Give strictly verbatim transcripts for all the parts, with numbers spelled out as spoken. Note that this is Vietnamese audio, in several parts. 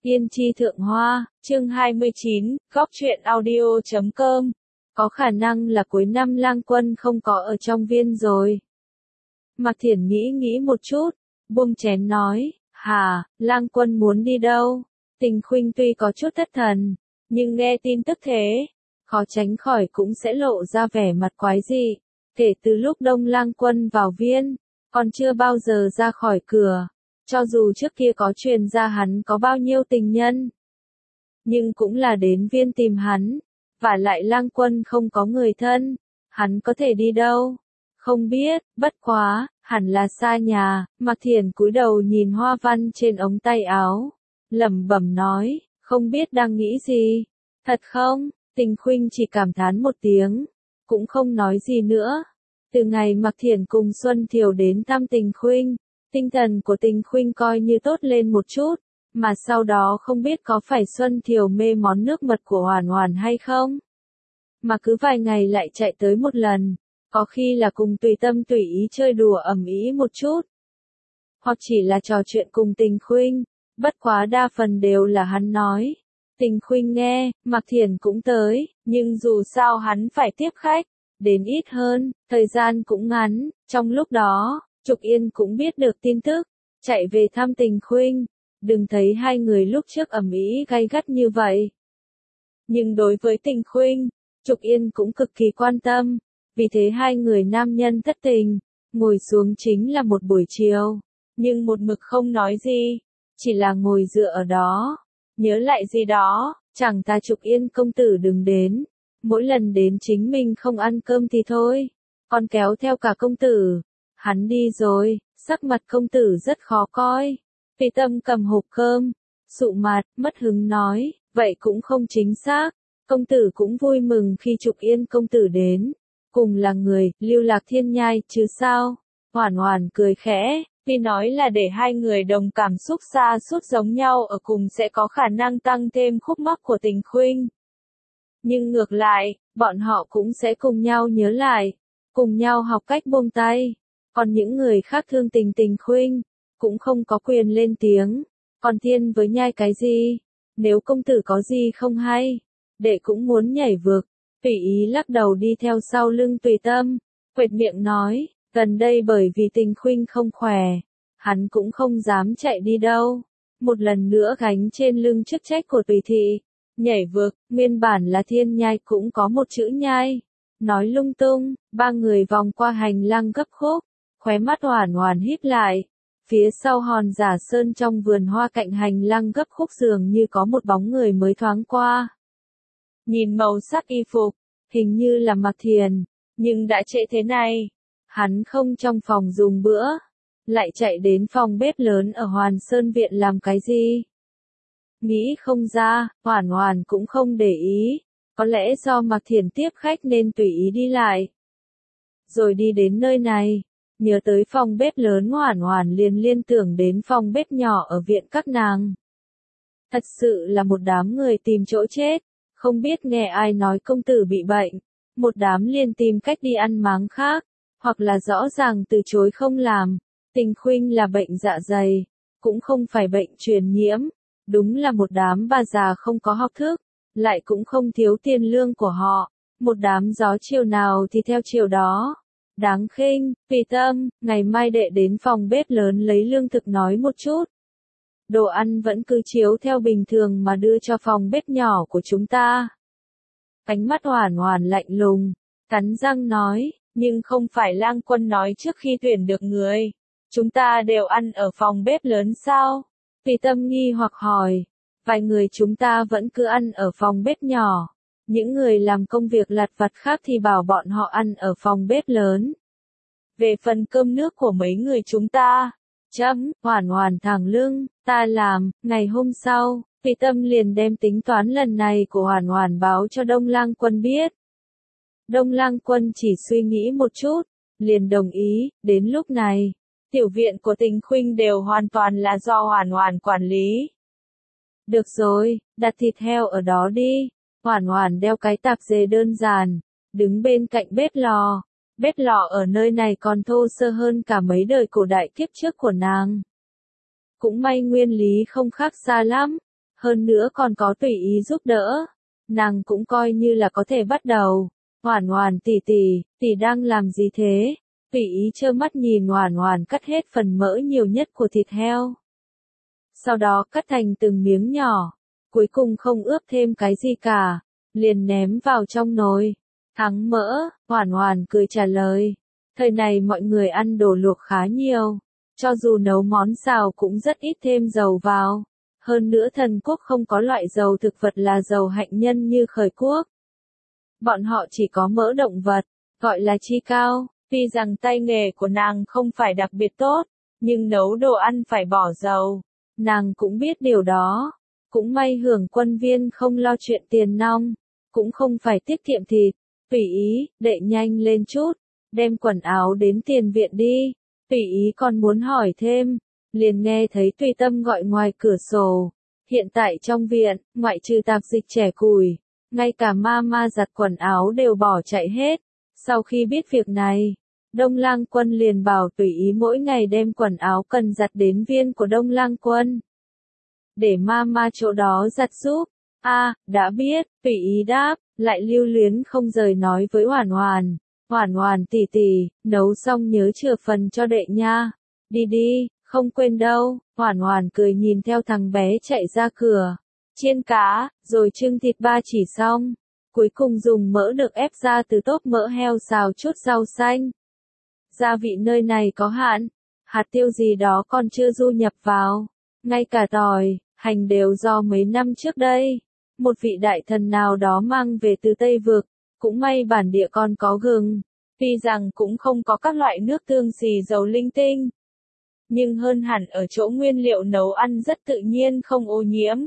Yên chi thượng hoa, chương hai mươi chín, góc truyện audio chấm com. Có khả năng là cuối năm Lang Quân không có ở trong viên rồi. Mạc Thiển nghĩ nghĩ một chút, buông chén nói, hả, Lang Quân muốn đi đâu? Tình Khuynh tuy có chút thất thần, nhưng nghe tin tức thế, khó tránh khỏi cũng sẽ lộ ra vẻ mặt quái dị. Kể từ lúc Đông Lang Quân vào viên, còn chưa bao giờ ra khỏi cửa. Cho dù trước kia có truyền ra hắn có bao nhiêu tình nhân, nhưng cũng là đến viên tìm hắn, và lại Lang Quân không có người thân, hắn có thể đi đâu? Không biết, bất quá, hẳn là xa nhà. Mạc Thiển cúi đầu nhìn hoa văn trên ống tay áo, lẩm bẩm nói, không biết đang nghĩ gì. Thật không? Tình Khuynh chỉ cảm thán một tiếng, cũng không nói gì nữa. Từ ngày Mạc Thiển cùng Xuân Thiều đến thăm Tình Khuynh, tinh thần của Tình Khuynh coi như tốt lên một chút, mà sau đó không biết có phải Xuân Thiều mê món nước mật của Hoàn Hoàn hay không? Mà cứ vài ngày lại chạy tới một lần, có khi là cùng tùy tâm tùy ý chơi đùa ầm ĩ một chút, hoặc chỉ là trò chuyện cùng Tình Khuynh, bất quá đa phần đều là hắn nói. Tình Khuynh nghe, Mạc Thiển cũng tới, nhưng dù sao hắn phải tiếp khách, đến ít hơn, thời gian cũng ngắn, trong lúc đó, Trục Yên cũng biết được tin tức, chạy về thăm Tình Khuynh, đừng thấy hai người lúc trước ầm ĩ gay gắt như vậy. Nhưng đối với Tình Khuynh, Trục Yên cũng cực kỳ quan tâm, vì thế hai người nam nhân thất tình, ngồi xuống chính là một buổi chiều, nhưng một mực không nói gì, chỉ là ngồi dựa ở đó, nhớ lại gì đó, chẳng ta Trục Yên công tử đừng đến, mỗi lần đến chính mình không ăn cơm thì thôi, còn kéo theo cả công tử. Hắn đi rồi, sắc mặt công tử rất khó coi. Tùy Tâm cầm hộp cơm, sụ mặt, mất hứng nói, vậy cũng không chính xác. Công tử cũng vui mừng khi Trục Yên công tử đến. Cùng là người, lưu lạc thiên nhai, chứ sao? Hoàn Hoàn cười khẽ, vì nói là để hai người đồng cảm xúc xa suốt giống nhau ở cùng sẽ có khả năng tăng thêm khúc mắc của Tình Khuynh. Nhưng ngược lại, bọn họ cũng sẽ cùng nhau nhớ lại, cùng nhau học cách buông tay. Còn những người khác thương tình Tình Khuynh, cũng không có quyền lên tiếng. Còn thiên với nhai cái gì? Nếu công tử có gì không hay, đệ cũng muốn nhảy vực. Tùy ý lắc đầu đi theo sau lưng Tùy Tâm, quệt miệng nói, gần đây bởi vì Tình Khuynh không khỏe, hắn cũng không dám chạy đi đâu. Một lần nữa gánh trên lưng chức trách của Tùy thị, nhảy vực, nguyên bản là thiên nhai cũng có một chữ nhai. Nói lung tung, ba người vòng qua hành lang gấp khúc. Khóe mắt Hoàn Hoàn híp lại, phía sau Hòn Giả Sơn trong vườn hoa cạnh hành lang gấp khúc dường như có một bóng người mới thoáng qua. Nhìn màu sắc y phục, hình như là Mạc Thiển, nhưng đã trễ thế này, hắn không trong phòng dùng bữa, lại chạy đến phòng bếp lớn ở Hoàn Sơn Viện làm cái gì? Nghĩ không ra, Hoàn Hoàn cũng không để ý, có lẽ do Mạc Thiển tiếp khách nên tùy ý đi lại. Rồi đi đến nơi này. Nhớ tới phòng bếp lớn Hoàn Hoàn liền liên tưởng đến phòng bếp nhỏ ở viện các nàng. Thật sự là một đám người tìm chỗ chết, không biết nghe ai nói công tử bị bệnh, một đám liền tìm cách đi ăn máng khác, hoặc là rõ ràng từ chối không làm. Tình Khuynh là bệnh dạ dày, cũng không phải bệnh truyền nhiễm, đúng là một đám bà già không có học thức, lại cũng không thiếu tiền lương của họ, một đám gió chiều nào thì theo chiều đó. Đáng khinh. Tùy Tâm, ngày mai đệ đến phòng bếp lớn lấy lương thực nói một chút. Đồ ăn vẫn cứ chiếu theo bình thường mà đưa cho phòng bếp nhỏ của chúng ta. Ánh mắt Hoàn Hoàn lạnh lùng, cắn răng nói, nhưng không phải Lang Quân nói trước khi tuyển được người, chúng ta đều ăn ở phòng bếp lớn sao? Tùy Tâm nghi hoặc hỏi, vài người chúng ta vẫn cứ ăn ở phòng bếp nhỏ. Những người làm công việc lặt vặt khác thì bảo bọn họ ăn ở phòng bếp lớn. Về phần cơm nước của mấy người chúng ta, chấm, Hoàn Hoàn thẳng lưng, ta làm. Ngày hôm sau, Tùy Tâm liền đem tính toán lần này của Hoàn Hoàn báo cho Đông Lang Quân biết. Đông Lang Quân chỉ suy nghĩ một chút, liền đồng ý. Đến lúc này, tiểu viện của Tình Khuynh đều hoàn toàn là do Hoàn Hoàn quản lý. Được rồi, đặt thịt heo ở đó đi. Hoàn Hoàn đeo cái tạp dề đơn giản, đứng bên cạnh bếp lò. Bếp lò ở nơi này còn thô sơ hơn cả mấy đời cổ đại kiếp trước của nàng. Cũng may nguyên lý không khác xa lắm, Hơn nữa còn có tùy ý giúp đỡ. Nàng cũng coi như là có thể bắt đầu. Hoản Hoản tỷ tỷ, tỷ đang làm gì thế? Tùy ý trơ mắt nhìn Hoản Hoản cắt hết phần mỡ nhiều nhất của thịt heo. Sau đó cắt thành từng miếng nhỏ. Cuối cùng không ướp thêm cái gì cả. Liền ném vào trong nồi. Thắng mỡ, Hoản Hoản cười trả lời. Thời này mọi người ăn đồ luộc khá nhiều. Cho dù nấu món xào cũng rất ít thêm dầu vào. Hơn nữa thần quốc không có loại dầu thực vật là dầu hạnh nhân như khởi quốc. Bọn họ chỉ có mỡ động vật, gọi là chi cao. Tuy rằng tay nghề của nàng không phải đặc biệt tốt, nhưng nấu đồ ăn phải bỏ dầu. Nàng cũng biết điều đó. Cũng may Hưởng Quân Viên không lo chuyện tiền nong, cũng không phải tiết kiệm thịt. Tùy ý, đệ nhanh lên chút, đem quần áo đến tiền viện đi. Tùy ý còn muốn hỏi thêm, liền nghe thấy Tùy Tâm gọi ngoài cửa sổ. Hiện tại trong viện, ngoại trừ tạp dịch trẻ củi, ngay cả ma ma giặt quần áo đều bỏ chạy hết. Sau khi biết việc này, Đông Lang Quân liền bảo Tùy ý mỗi ngày đem quần áo cần giặt đến viên của Đông Lang Quân. Để ma ma chỗ đó giặt giúp. A, à, đã biết, Tùy ý đáp, lại lưu luyến không rời nói với Hoản Hoản. Hoản Hoản tỷ tỷ, nấu xong nhớ chừa phần cho đệ nha. Đi đi, không quên đâu. Hoản Hoản cười nhìn theo thằng bé chạy ra cửa. Chiên cá, rồi trưng thịt ba chỉ xong. Cuối cùng dùng mỡ được ép ra từ tốp mỡ heo xào chút rau xanh. Gia vị nơi này có hạn, hạt tiêu gì đó còn chưa du nhập vào. Ngay cả tỏi, hành đều do mấy năm trước đây, một vị đại thần nào đó mang về từ Tây Vực. Cũng may bản địa còn có gừng, tuy rằng cũng không có các loại nước tương xì dầu linh tinh. Nhưng hơn hẳn ở chỗ nguyên liệu nấu ăn rất tự nhiên không ô nhiễm.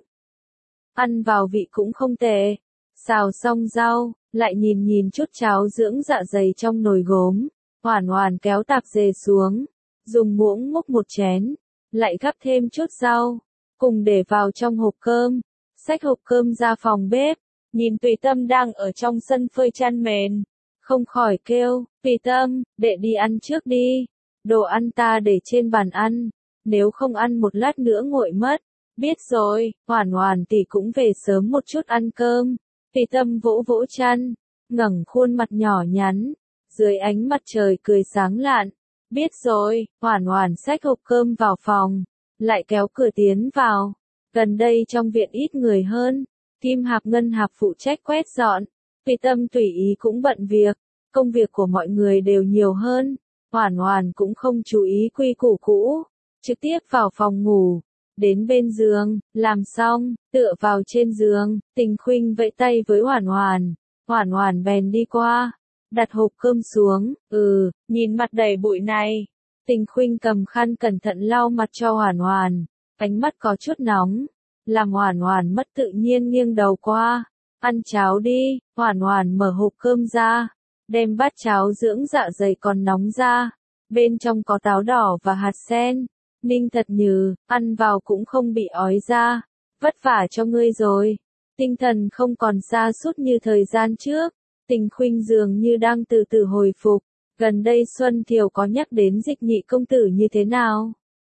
Ăn vào vị cũng không tệ. Xào xong rau, lại nhìn nhìn chút cháo dưỡng dạ dày trong nồi gốm. Hoản Hoản kéo tạp dề xuống, dùng muỗng múc một chén, lại gắp thêm chút rau, cùng để vào trong hộp cơm. Xách hộp cơm ra phòng bếp, nhìn Tùy Tâm đang ở trong sân phơi chăn mền, không khỏi kêu, Tùy Tâm, đệ đi ăn trước đi, đồ ăn ta để trên bàn ăn, nếu không ăn một lát nữa nguội mất. Biết rồi, Hoản Hoản tỷ cũng về sớm một chút ăn cơm. Tùy Tâm vỗ vỗ chăn, ngẩng khuôn mặt nhỏ nhắn, dưới ánh mặt trời cười sáng lạn. Biết rồi, Hoản Hoản xách hộp cơm vào phòng, lại kéo cửa tiến vào. Gần đây trong viện ít người hơn, Kim Hạp Ngân Hạp phụ trách quét dọn. Tùy Tâm tùy ý cũng bận việc, công việc của mọi người đều nhiều hơn. Hoản Hoản cũng không chú ý quy củ cũ, trực tiếp vào phòng ngủ. Đến bên giường, làm xong, tựa vào trên giường, Tình Khuynh vẫy tay với Hoản Hoản. Hoản Hoản bèn đi qua, đặt hộp cơm xuống. Ừ, nhìn mặt đầy bụi này. Tình Khuynh cầm khăn cẩn thận lau mặt cho Hoản Hoản, ánh mắt có chút nóng, làm Hoản Hoản mất tự nhiên nghiêng đầu qua. Ăn cháo đi. Hoản Hoản mở hộp cơm ra, đem bát cháo dưỡng dạ dày còn nóng ra, bên trong có táo đỏ và hạt sen. Ninh Thật Nhừ, ăn vào cũng không bị ói ra. Vất vả cho ngươi rồi. Tinh thần không còn sa sút như thời gian trước. Tình Khuynh dường như đang từ từ hồi phục. Gần đây Xuân Thiều có nhắc đến Dịch Nhị công tử như thế nào?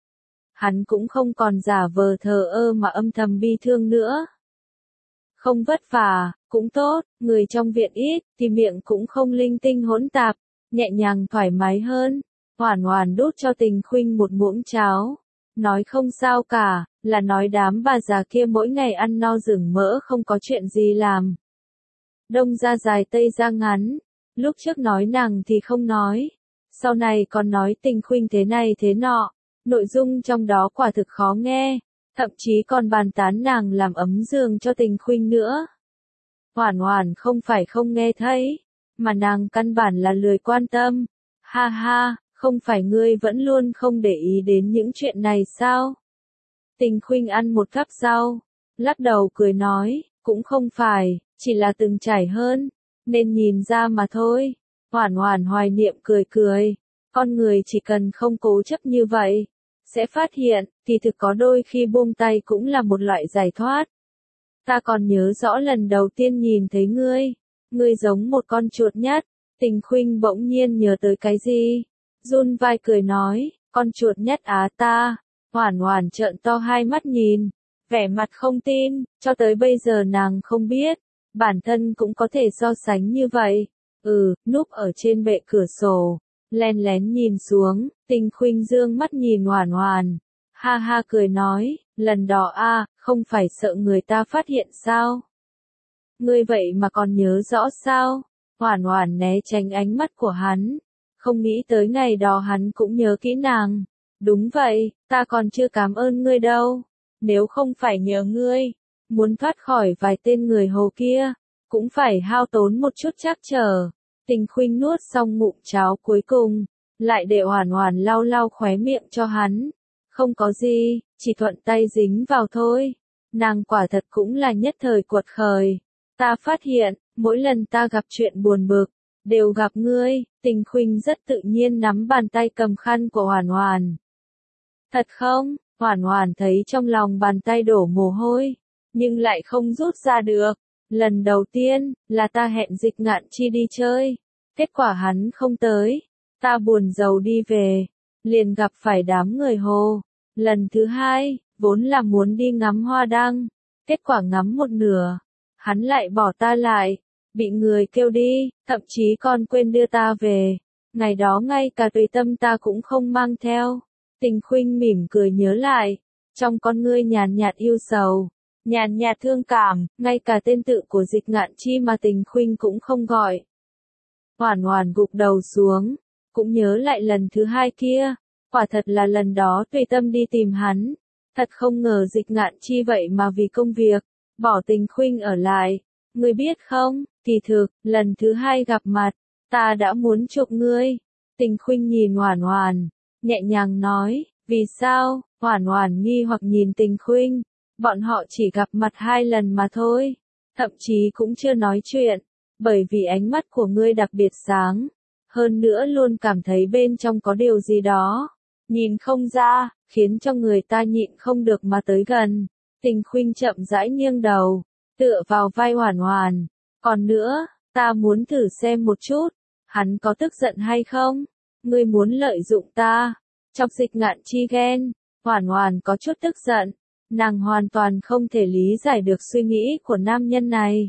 Hắn cũng không còn giả vờ thờ ơ mà âm thầm bi thương nữa. Không vất vả, cũng tốt, người trong viện ít, thì miệng cũng không linh tinh hỗn tạp, nhẹ nhàng thoải mái hơn. Hoản Hoản đút cho Tình Khuynh một muỗng cháo, nói không sao cả, là nói đám bà già kia mỗi ngày ăn no rừng mỡ không có chuyện gì làm. Đông ra dài tây ra ngắn, lúc trước nói nàng thì không nói, sau này còn nói Tình Khuynh thế này thế nọ, nội dung trong đó quả thực khó nghe, thậm chí còn bàn tán nàng làm ấm giường cho Tình Khuynh nữa. Hoản Hoản không phải không nghe thấy, mà nàng căn bản là lười quan tâm. Ha ha, không phải ngươi vẫn luôn không để ý đến những chuyện này sao? Tình Khuynh ăn một cắp rau, lắc đầu cười nói, cũng không phải, chỉ là từng trải hơn, nên nhìn ra mà thôi. Hoản Hoản hoài niệm cười cười, con người chỉ cần không cố chấp như vậy, sẽ phát hiện, thì thực có đôi khi buông tay cũng là một loại giải thoát. Ta còn nhớ rõ lần đầu tiên nhìn thấy ngươi, ngươi giống một con chuột nhắt. Tình Khuynh bỗng nhiên nhớ tới cái gì, run vai cười nói, con chuột nhắt á ta. Hoản Hoản trợn to hai mắt nhìn vẻ mặt không tin, cho tới bây giờ nàng không biết, bản thân cũng có thể so sánh như vậy. Ừ, núp ở trên bệ cửa sổ, len lén nhìn xuống, Tình Khuynh dương mắt nhìn Hoản Hoản, ha ha cười nói, lần đó a, không phải sợ người ta phát hiện sao? Ngươi vậy mà còn nhớ rõ sao? Hoản Hoản né tránh ánh mắt của hắn, không nghĩ tới ngày đó hắn cũng nhớ kỹ nàng. Đúng vậy, ta còn chưa cảm ơn ngươi đâu. Nếu không phải nhờ ngươi, muốn thoát khỏi vài tên người hầu kia, cũng phải hao tốn một chút trắc trở. Tình Khuynh nuốt xong ngụm cháo cuối cùng, lại để Hoản Hoản lau lau khóe miệng cho hắn. Không có gì, chỉ thuận tay dính vào thôi. Nàng quả thật cũng là nhất thời cuột khởi. Ta phát hiện, mỗi lần ta gặp chuyện buồn bực, đều gặp ngươi. Tình Khuynh rất tự nhiên nắm bàn tay cầm khăn của Hoản Hoản. Thật không? Hoản Hoản thấy trong lòng bàn tay đổ mồ hôi, nhưng lại không rút ra được. Lần đầu tiên, là ta hẹn Dịch Ngạn Chi đi chơi, kết quả hắn không tới, ta buồn rầu đi về, liền gặp phải đám người hồ. Lần thứ hai, vốn là muốn đi ngắm hoa đăng, kết quả ngắm một nửa, hắn lại bỏ ta lại, bị người kêu đi, thậm chí còn quên đưa ta về. Ngày đó ngay cả tùy tâm ta cũng không mang theo. Tình Khuynh mỉm cười nhớ lại, trong con ngươi nhàn nhạt yêu sầu, nhàn nhạt thương cảm, ngay cả tên tự của Dịch Ngạn Chi mà Tình Khuynh cũng không gọi. Hoản Hoản gục đầu xuống, cũng nhớ lại lần thứ hai kia, quả thật là lần đó tùy tâm đi tìm hắn, thật không ngờ Dịch Ngạn Chi vậy mà vì công việc, bỏ Tình Khuynh ở lại. Ngươi biết không, kỳ thực, lần thứ hai gặp mặt, ta đã muốn chuộc ngươi. Tình Khuynh nhìn Hoản Hoản, nhẹ nhàng nói, vì sao? Hoản Hoản nghi hoặc nhìn Tình Khuynh, bọn họ chỉ gặp mặt hai lần mà thôi, thậm chí cũng chưa nói chuyện, bởi vì ánh mắt của ngươi đặc biệt sáng, hơn nữa luôn cảm thấy bên trong có điều gì đó, nhìn không ra, khiến cho người ta nhịn không được mà tới gần. Tình Khuynh chậm rãi nghiêng đầu, tựa vào vai Hoản Hoản, còn nữa, ta muốn thử xem một chút, hắn có tức giận hay không? Ngươi muốn lợi dụng ta, chọc Dịch Ngạn Chi ghen. Hoản Hoản có chút tức giận, nàng hoàn toàn không thể lý giải được suy nghĩ của nam nhân này.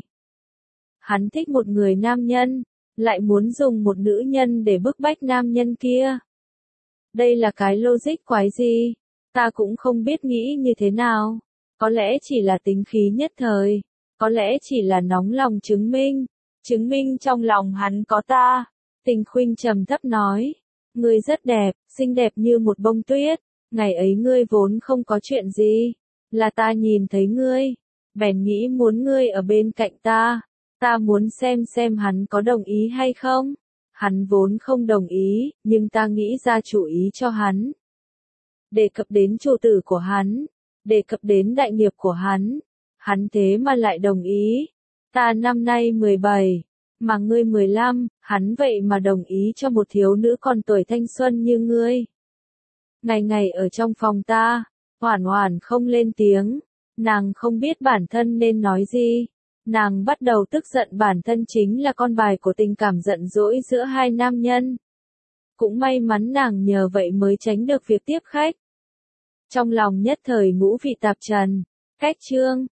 Hắn thích một người nam nhân, lại muốn dùng một nữ nhân để bức bách nam nhân kia. Đây là cái logic quái gì? Ta cũng không biết nghĩ như thế nào. Có lẽ chỉ là tính khí nhất thời, có lẽ chỉ là nóng lòng chứng minh, chứng minh trong lòng hắn có ta. Tình Khuynh trầm thấp nói, ngươi rất đẹp, xinh đẹp như một bông tuyết, ngày ấy ngươi vốn không có chuyện gì, là ta nhìn thấy ngươi, bèn nghĩ muốn ngươi ở bên cạnh ta, ta muốn xem xem hắn có đồng ý hay không. Hắn vốn không đồng ý, nhưng ta nghĩ ra chủ ý cho hắn. Đề cập đến chủ tử của hắn, đề cập đến đại nghiệp của hắn, hắn thế mà lại đồng ý. Ta năm nay mười bảy, mà ngươi mười lăm, hắn vậy mà đồng ý cho một thiếu nữ còn tuổi thanh xuân như ngươi. Ngày ngày ở trong phòng ta, Hoản Hoản không lên tiếng, nàng không biết bản thân nên nói gì. Nàng bắt đầu tức giận bản thân chính là con bài của tình cảm giận dỗi giữa hai nam nhân. Cũng may mắn nàng nhờ vậy mới tránh được việc tiếp khách. Trong lòng nhất thời ngũ vị tạp trần. Cách chương